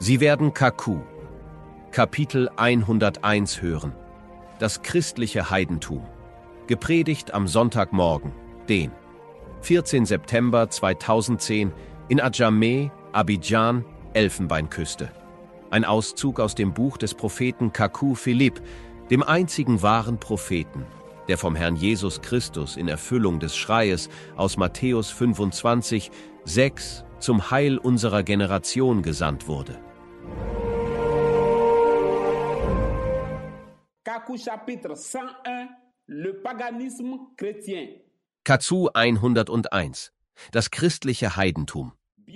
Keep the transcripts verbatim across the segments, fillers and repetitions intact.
Sie werden Kaku, Kapitel hunderteins hören. Das christliche Heidentum. Gepredigt am Sonntagmorgen, den vierzehnten September zweitausendzehn in Adjamé, Abidjan, Elfenbeinküste. Ein Auszug aus dem Buch des Propheten Kaku Philipp, dem einzigen wahren Propheten, der vom Herrn Jesus Christus in Erfüllung des Schreies aus Matthäus fünfundzwanzig, sechs zum Heil unserer Generation gesandt wurde. Kaku Chapitre hunderteins, le paganisme chrétien. Kazu hunderteins. Das christliche Heidentum.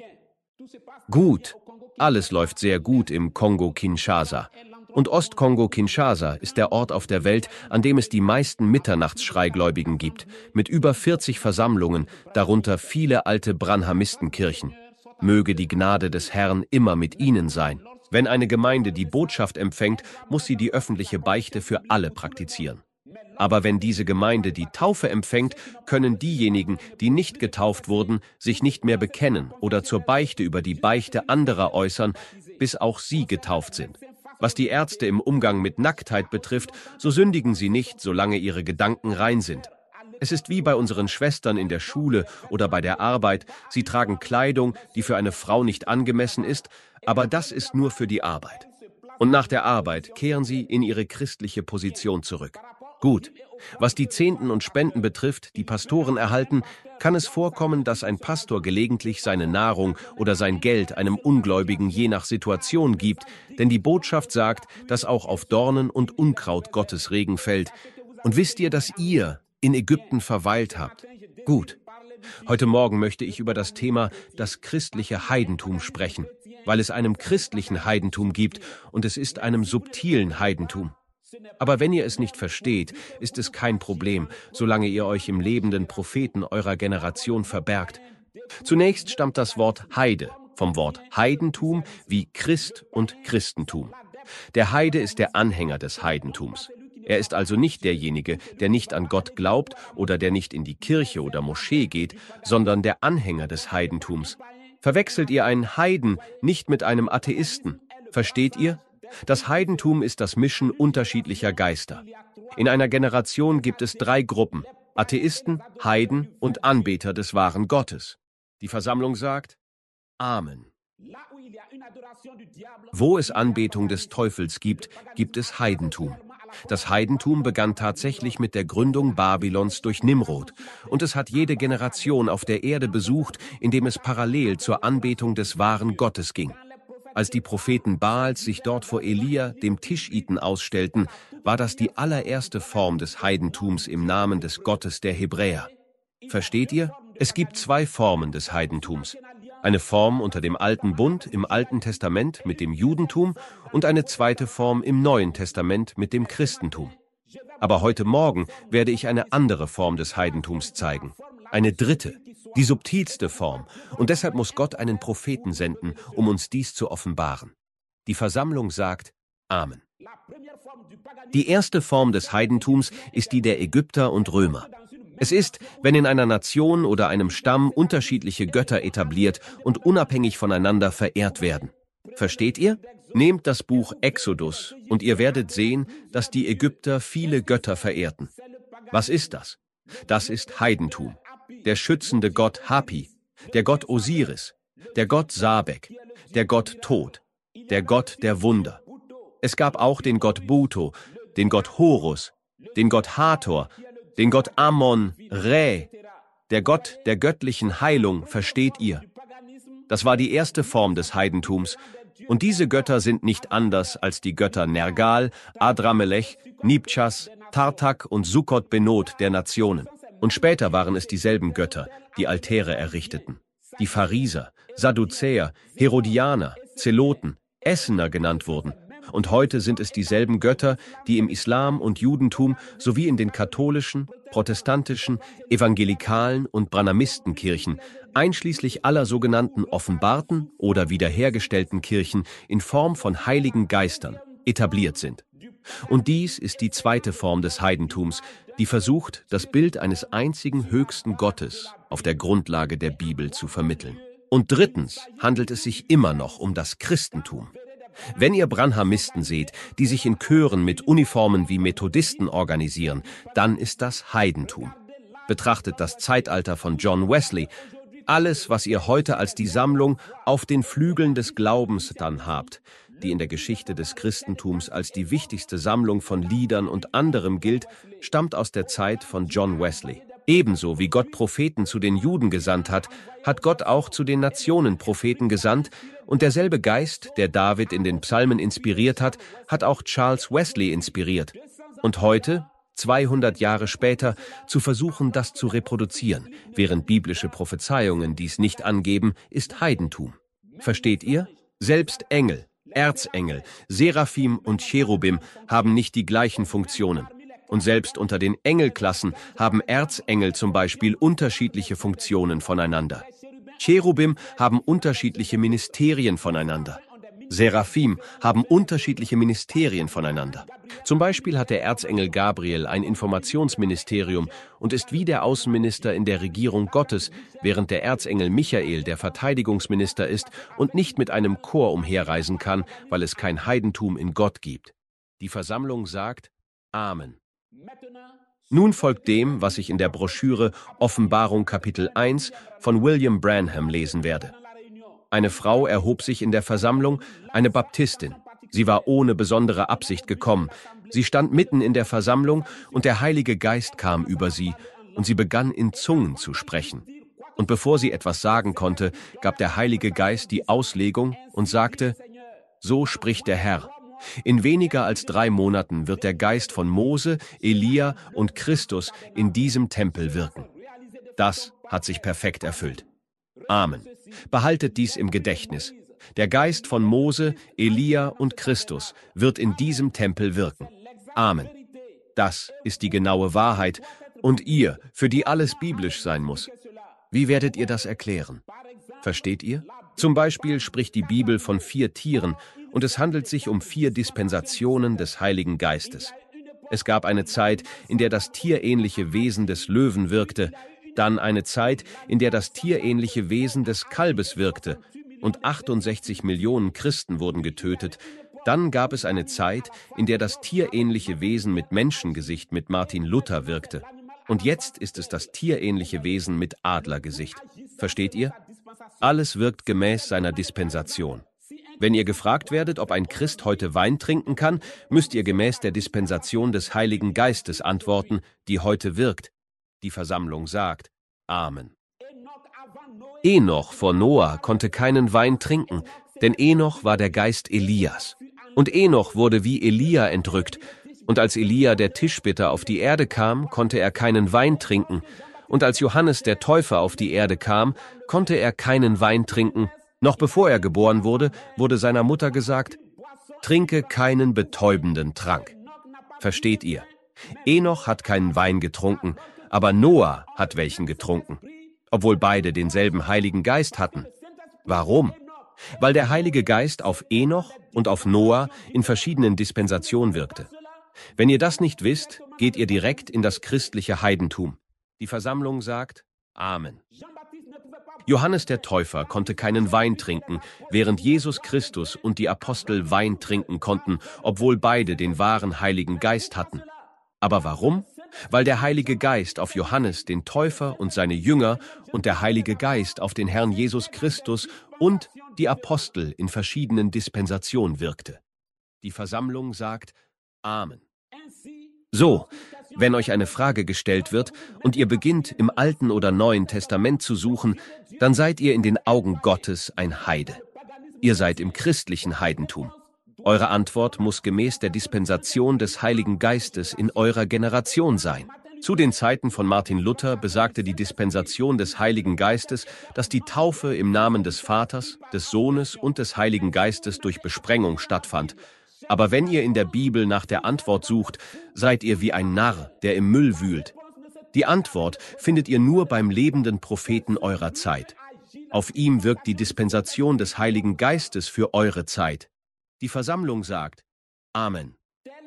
Gut, alles läuft sehr gut im Kongo-Kinshasa. Und Ostkongo-Kinshasa ist der Ort auf der Welt, an dem es die meisten Mitternachtsschreigläubigen gibt, mit über vierzig Versammlungen, darunter viele alte Branhamistenkirchen. Möge die Gnade des Herrn immer mit ihnen sein. Wenn eine Gemeinde die Botschaft empfängt, muss sie die öffentliche Beichte für alle praktizieren. Aber wenn diese Gemeinde die Taufe empfängt, können diejenigen, die nicht getauft wurden, sich nicht mehr bekennen oder zur Beichte über die Beichte anderer äußern, bis auch sie getauft sind. Was die Ärzte im Umgang mit Nacktheit betrifft, so sündigen sie nicht, solange ihre Gedanken rein sind. Es ist wie bei unseren Schwestern in der Schule oder bei der Arbeit. Sie tragen Kleidung, die für eine Frau nicht angemessen ist, aber das ist nur für die Arbeit. Und nach der Arbeit kehren sie in ihre christliche Position zurück. Gut. Was die Zehnten und Spenden betrifft, die Pastoren erhalten, kann es vorkommen, dass ein Pastor gelegentlich seine Nahrung oder sein Geld einem Ungläubigen je nach Situation gibt, denn die Botschaft sagt, dass auch auf Dornen und Unkraut Gottes Regen fällt. Und wisst ihr, dass ihr in Ägypten verweilt habt? Gut. Heute Morgen möchte ich über das Thema das christliche Heidentum sprechen, weil es einem christlichen Heidentum gibt und es ist einem subtilen Heidentum. Aber wenn ihr es nicht versteht, ist es kein Problem, solange ihr euch im lebenden Propheten eurer Generation verbergt. Zunächst stammt das Wort Heide vom Wort Heidentum wie Christ und Christentum. Der Heide ist der Anhänger des Heidentums. Er ist also nicht derjenige, der nicht an Gott glaubt oder der nicht in die Kirche oder Moschee geht, sondern der Anhänger des Heidentums. Verwechselt ihr einen Heiden nicht mit einem Atheisten? Versteht ihr? Das Heidentum ist das Mischen unterschiedlicher Geister. In einer Generation gibt es drei Gruppen: Atheisten, Heiden und Anbeter des wahren Gottes. Die Versammlung sagt: Amen. Wo es Anbetung des Teufels gibt, gibt es Heidentum. Das Heidentum begann tatsächlich mit der Gründung Babylons durch Nimrod, und es hat jede Generation auf der Erde besucht, indem es parallel zur Anbetung des wahren Gottes ging. Als die Propheten Baals sich dort vor Elia, dem Tischiten, ausstellten, war das die allererste Form des Heidentums im Namen des Gottes der Hebräer. Versteht ihr? Es gibt zwei Formen des Heidentums. Eine Form unter dem Alten Bund im Alten Testament mit dem Judentum und eine zweite Form im Neuen Testament mit dem Christentum. Aber heute Morgen werde ich eine andere Form des Heidentums zeigen. Eine dritte, die subtilste Form. Und deshalb muss Gott einen Propheten senden, um uns dies zu offenbaren. Die Versammlung sagt Amen. Die erste Form des Heidentums ist die der Ägypter und Römer. Es ist, wenn in einer Nation oder einem Stamm unterschiedliche Götter etabliert und unabhängig voneinander verehrt werden. Versteht ihr? Nehmt das Buch Exodus und ihr werdet sehen, dass die Ägypter viele Götter verehrten. Was ist das? Das ist Heidentum. Der schützende Gott Hapi, der Gott Osiris, der Gott Sabek, der Gott Tod, der Gott der Wunder. Es gab auch den Gott Buto, den Gott Horus, den Gott Hathor, den Gott Ammon, Re, der Gott der göttlichen Heilung, versteht ihr? Das war die erste Form des Heidentums. Und diese Götter sind nicht anders als die Götter Nergal, Adramelech, Nibchas, Tartak und Sukkot Benot der Nationen. Und später waren es dieselben Götter, die Altäre errichteten. Die Phariser, Sadduzäer, Herodianer, Zeloten, Essener genannt wurden. Und heute sind es dieselben Götter, die im Islam und Judentum sowie in den katholischen, protestantischen, evangelikalen und Branhamistenkirchen, einschließlich aller sogenannten offenbarten oder wiederhergestellten Kirchen in Form von heiligen Geistern, etabliert sind. Und dies ist die zweite Form des Heidentums, die versucht, das Bild eines einzigen höchsten Gottes auf der Grundlage der Bibel zu vermitteln. Und drittens handelt es sich immer noch um das Christentum. Wenn ihr Branhamisten seht, die sich in Chören mit Uniformen wie Methodisten organisieren, dann ist das Heidentum. Betrachtet das Zeitalter von John Wesley. Alles, was ihr heute als die Sammlung auf den Flügeln des Glaubens dann habt, die in der Geschichte des Christentums als die wichtigste Sammlung von Liedern und anderem gilt, stammt aus der Zeit von John Wesley. Ebenso wie Gott Propheten zu den Juden gesandt hat, hat Gott auch zu den Nationen Propheten gesandt, und derselbe Geist, der David in den Psalmen inspiriert hat, hat auch Charles Wesley inspiriert. Und heute, zweihundert Jahre später, zu versuchen, das zu reproduzieren, während biblische Prophezeiungen dies nicht angeben, ist Heidentum. Versteht ihr? Selbst Engel, Erzengel, Seraphim und Cherubim haben nicht die gleichen Funktionen. Und selbst unter den Engelklassen haben Erzengel zum Beispiel unterschiedliche Funktionen voneinander. Cherubim haben unterschiedliche Ministerien voneinander. Seraphim haben unterschiedliche Ministerien voneinander. Zum Beispiel hat der Erzengel Gabriel ein Informationsministerium und ist wie der Außenminister in der Regierung Gottes, während der Erzengel Michael der Verteidigungsminister ist und nicht mit einem Chor umherreisen kann, weil es kein Heidentum in Gott gibt. Die Versammlung sagt Amen. Nun folgt dem, was ich in der Broschüre Offenbarung Kapitel eins von William Branham lesen werde. Eine Frau erhob sich in der Versammlung, eine Baptistin. Sie war ohne besondere Absicht gekommen. Sie stand mitten in der Versammlung und der Heilige Geist kam über sie und sie begann in Zungen zu sprechen. Und bevor sie etwas sagen konnte, gab der Heilige Geist die Auslegung und sagte: So spricht der Herr. In weniger als drei Monaten wird der Geist von Mose, Elia und Christus in diesem Tempel wirken. Das hat sich perfekt erfüllt. Amen. Behaltet dies im Gedächtnis. Der Geist von Mose, Elia und Christus wird in diesem Tempel wirken. Amen. Das ist die genaue Wahrheit und ihr, für die alles biblisch sein muss. Wie werdet ihr das erklären? Versteht ihr? Zum Beispiel spricht die Bibel von vier Tieren und es handelt sich um vier Dispensationen des Heiligen Geistes. Es gab eine Zeit, in der das tierähnliche Wesen des Löwen wirkte, dann eine Zeit, in der das tierähnliche Wesen des Kalbes wirkte und achtundsechzig Millionen Christen wurden getötet. Dann gab es eine Zeit, in der das tierähnliche Wesen mit Menschengesicht mit Martin Luther wirkte. Und jetzt ist es das tierähnliche Wesen mit Adlergesicht. Versteht ihr? Alles wirkt gemäß seiner Dispensation. Wenn ihr gefragt werdet, ob ein Christ heute Wein trinken kann, müsst ihr gemäß der Dispensation des Heiligen Geistes antworten, die heute wirkt. Die Versammlung sagt Amen. Enoch vor Noah konnte keinen Wein trinken, denn Enoch war der Geist Elias. Und Enoch wurde wie Elia entrückt. Und als Elia der Tischbitter auf die Erde kam, konnte er keinen Wein trinken. Und als Johannes der Täufer auf die Erde kam, konnte er keinen Wein trinken. Noch bevor er geboren wurde, wurde seiner Mutter gesagt: Trinke keinen betäubenden Trank. Versteht ihr? Enoch hat keinen Wein getrunken, aber Noah hat welchen getrunken, obwohl beide denselben Heiligen Geist hatten. Warum? Weil der Heilige Geist auf Enoch und auf Noah in verschiedenen Dispensationen wirkte. Wenn ihr das nicht wisst, geht ihr direkt in das christliche Heidentum. Die Versammlung sagt Amen. Johannes der Täufer konnte keinen Wein trinken, während Jesus Christus und die Apostel Wein trinken konnten, obwohl beide den wahren Heiligen Geist hatten. Aber warum? Weil der Heilige Geist auf Johannes den Täufer und seine Jünger und der Heilige Geist auf den Herrn Jesus Christus und die Apostel in verschiedenen Dispensationen wirkte. Die Versammlung sagt Amen. So, wenn euch eine Frage gestellt wird und ihr beginnt, im Alten oder Neuen Testament zu suchen, dann seid ihr in den Augen Gottes ein Heide. Ihr seid im christlichen Heidentum. Eure Antwort muss gemäß der Dispensation des Heiligen Geistes in eurer Generation sein. Zu den Zeiten von Martin Luther besagte die Dispensation des Heiligen Geistes, dass die Taufe im Namen des Vaters, des Sohnes und des Heiligen Geistes durch Besprengung stattfand. Aber wenn ihr in der Bibel nach der Antwort sucht, seid ihr wie ein Narr, der im Müll wühlt. Die Antwort findet ihr nur beim lebenden Propheten eurer Zeit. Auf ihm wirkt die Dispensation des Heiligen Geistes für eure Zeit. Die Versammlung sagt Amen.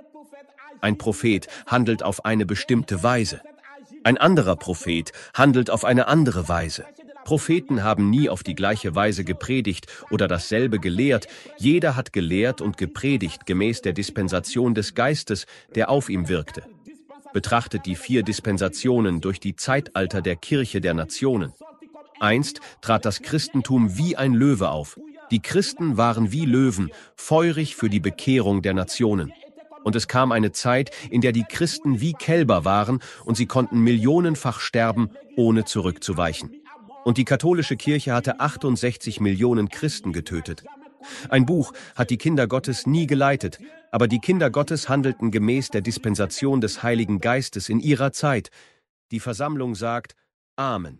Ein Prophet handelt auf eine bestimmte Weise. Ein anderer Prophet handelt auf eine andere Weise. Propheten haben nie auf die gleiche Weise gepredigt oder dasselbe gelehrt. Jeder hat gelehrt und gepredigt gemäß der Dispensation des Geistes, der auf ihm wirkte. Betrachtet die vier Dispensationen durch die Zeitalter der Kirche der Nationen. Einst trat das Christentum wie ein Löwe auf. Die Christen waren wie Löwen, feurig für die Bekehrung der Nationen. Und es kam eine Zeit, in der die Christen wie Kälber waren und sie konnten millionenfach sterben, ohne zurückzuweichen. Und die katholische Kirche hatte achtundsechzig Millionen Christen getötet. Ein Buch hat die Kinder Gottes nie geleitet, aber die Kinder Gottes handelten gemäß der Dispensation des Heiligen Geistes in ihrer Zeit. Die Versammlung sagt Amen.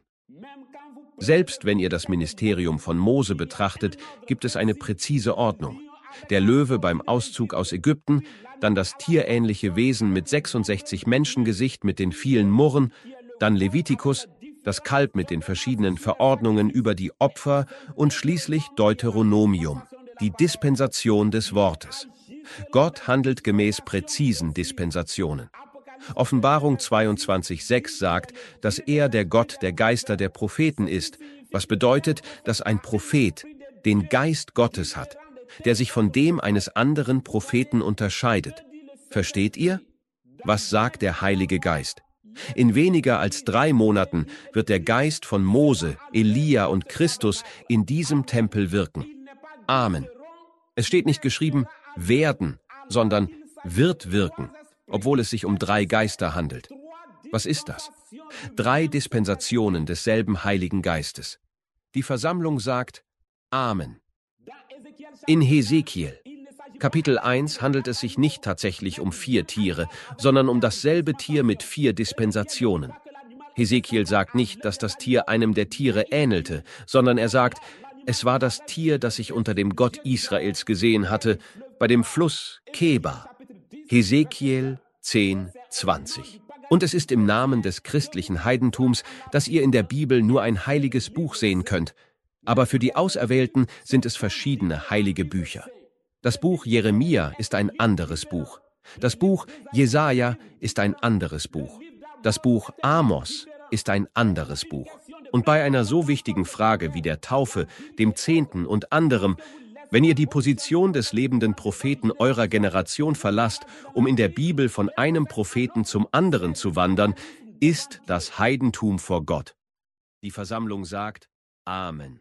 Selbst wenn ihr das Ministerium von Mose betrachtet, gibt es eine präzise Ordnung. Der Löwe beim Auszug aus Ägypten, dann das tierähnliche Wesen mit sechsundsechzig Menschengesicht mit den vielen Murren, dann Levitikus, das Kalb mit den verschiedenen Verordnungen über die Opfer und schließlich Deuteronomium, die Dispensation des Wortes. Gott handelt gemäß präzisen Dispensationen. Offenbarung zweiundzwanzig sechs sagt, dass er der Gott der Geister der Propheten ist, was bedeutet, dass ein Prophet den Geist Gottes hat, der sich von dem eines anderen Propheten unterscheidet. Versteht ihr? Was sagt der Heilige Geist? In weniger als drei Monaten wird der Geist von Mose, Elia und Christus in diesem Tempel wirken. Amen. Es steht nicht geschrieben, werden, sondern wird wirken, obwohl es sich um drei Geister handelt. Was ist das? Drei Dispensationen desselben Heiligen Geistes. Die Versammlung sagt Amen. In Hesekiel, Kapitel eins, handelt es sich nicht tatsächlich um vier Tiere, sondern um dasselbe Tier mit vier Dispensationen. Hesekiel sagt nicht, dass das Tier einem der Tiere ähnelte, sondern er sagt, es war das Tier, das ich unter dem Gott Israels gesehen hatte, bei dem Fluss Keba. Hesekiel zehn zwanzig. Und es ist im Namen des christlichen Heidentums, dass ihr in der Bibel nur ein heiliges Buch sehen könnt. Aber für die Auserwählten sind es verschiedene heilige Bücher. Das Buch Jeremia ist ein anderes Buch. Das Buch Jesaja ist ein anderes Buch. Das Buch Amos ist ein anderes Buch. Und bei einer so wichtigen Frage wie der Taufe, dem Zehnten und anderem, wenn ihr die Position des lebenden Propheten eurer Generation verlasst, um in der Bibel von einem Propheten zum anderen zu wandern, ist das Heidentum vor Gott. Die Versammlung sagt Amen.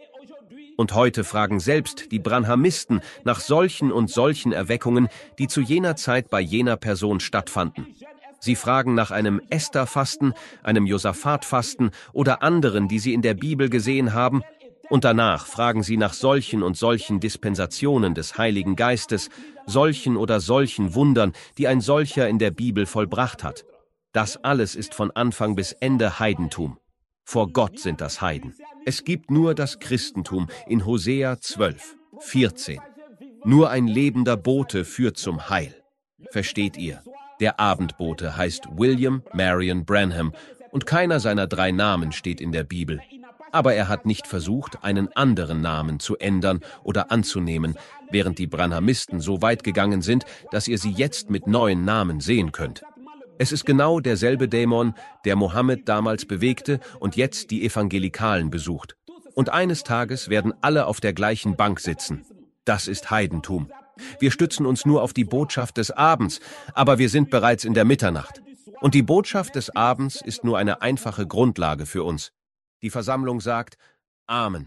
Und heute fragen selbst die Branhamisten nach solchen und solchen Erweckungen, die zu jener Zeit bei jener Person stattfanden. Sie fragen nach einem Esther-Fasten, einem Josaphat-Fasten oder anderen, die sie in der Bibel gesehen haben. Und danach fragen sie nach solchen und solchen Dispensationen des Heiligen Geistes, solchen oder solchen Wundern, die ein solcher in der Bibel vollbracht hat. Das alles ist von Anfang bis Ende Heidentum. Vor Gott sind das Heiden. Es gibt nur das Christentum in Hosea zwölf, vierzehn. Nur ein lebender Bote führt zum Heil. Versteht ihr? Der Abendbote heißt William Marion Branham und keiner seiner drei Namen steht in der Bibel. Aber er hat nicht versucht, einen anderen Namen zu ändern oder anzunehmen, während die Branhamisten so weit gegangen sind, dass ihr sie jetzt mit neuen Namen sehen könnt. Es ist genau derselbe Dämon, der Mohammed damals bewegte und jetzt die Evangelikalen besucht. Und eines Tages werden alle auf der gleichen Bank sitzen. Das ist Heidentum. Wir stützen uns nur auf die Botschaft des Abends, aber wir sind bereits in der Mitternacht. Und die Botschaft des Abends ist nur eine einfache Grundlage für uns. Die Versammlung sagt Amen.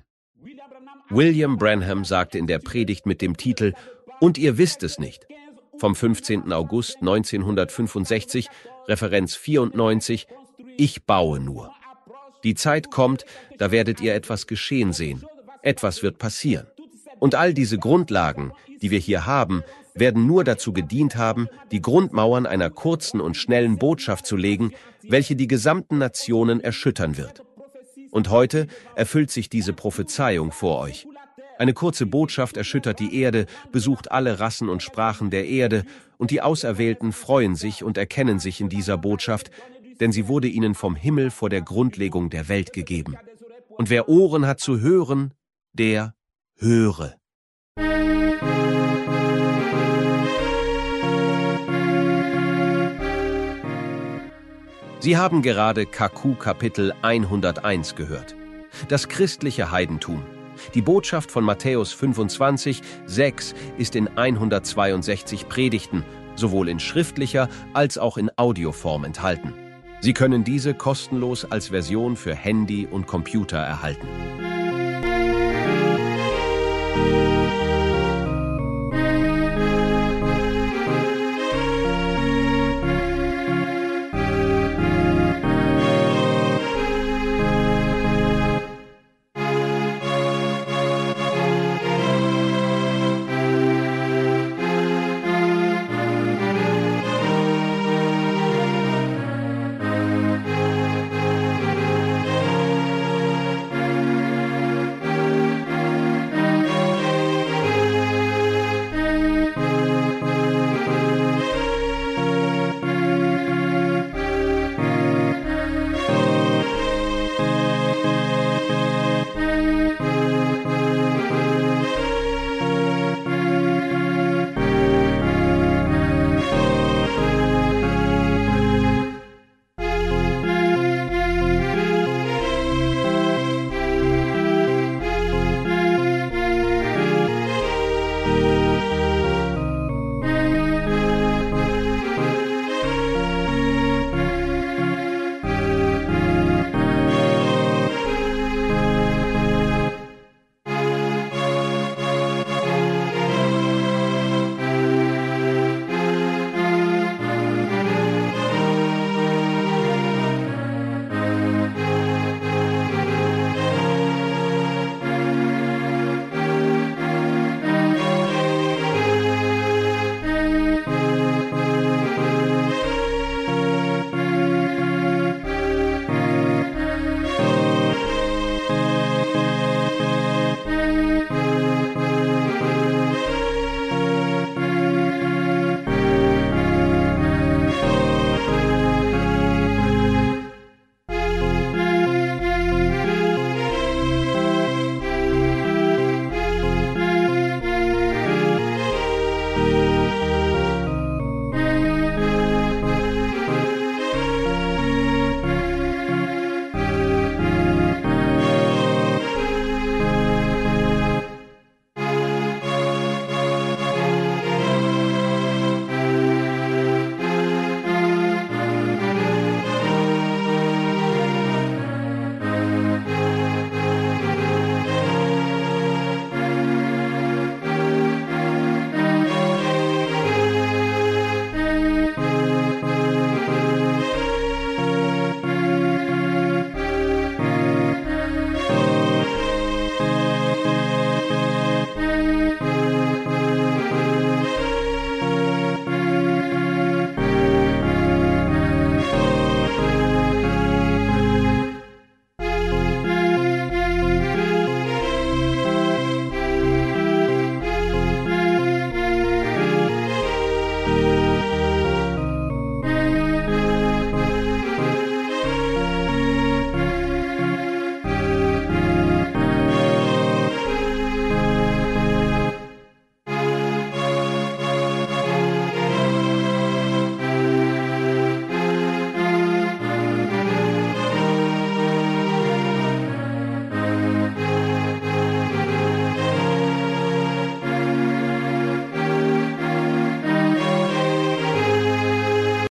William Branham sagte in der Predigt mit dem Titel »Und ihr wisst es nicht« vom fünfzehnten August neunzehnhundertfünfundsechzig, Referenz vierundneunzig, »Ich baue nur«. Die Zeit kommt, da werdet ihr etwas geschehen sehen. Etwas wird passieren. Und all diese Grundlagen, die wir hier haben, werden nur dazu gedient haben, die Grundmauern einer kurzen und schnellen Botschaft zu legen, welche die gesamten Nationen erschüttern wird. Und heute erfüllt sich diese Prophezeiung vor euch. Eine kurze Botschaft erschüttert die Erde, besucht alle Rassen und Sprachen der Erde, und die Auserwählten freuen sich und erkennen sich in dieser Botschaft, denn sie wurde ihnen vom Himmel vor der Grundlegung der Welt gegeben. Und wer Ohren hat zu hören, der höre. Sie haben gerade K Q Kapitel hunderteins gehört. Das christliche Heidentum. Die Botschaft von Matthäus fünfundzwanzig, sechs ist in hundertzweiundsechzig Predigten, sowohl in schriftlicher als auch in Audioform enthalten. Sie können diese kostenlos als Version für Handy und Computer erhalten.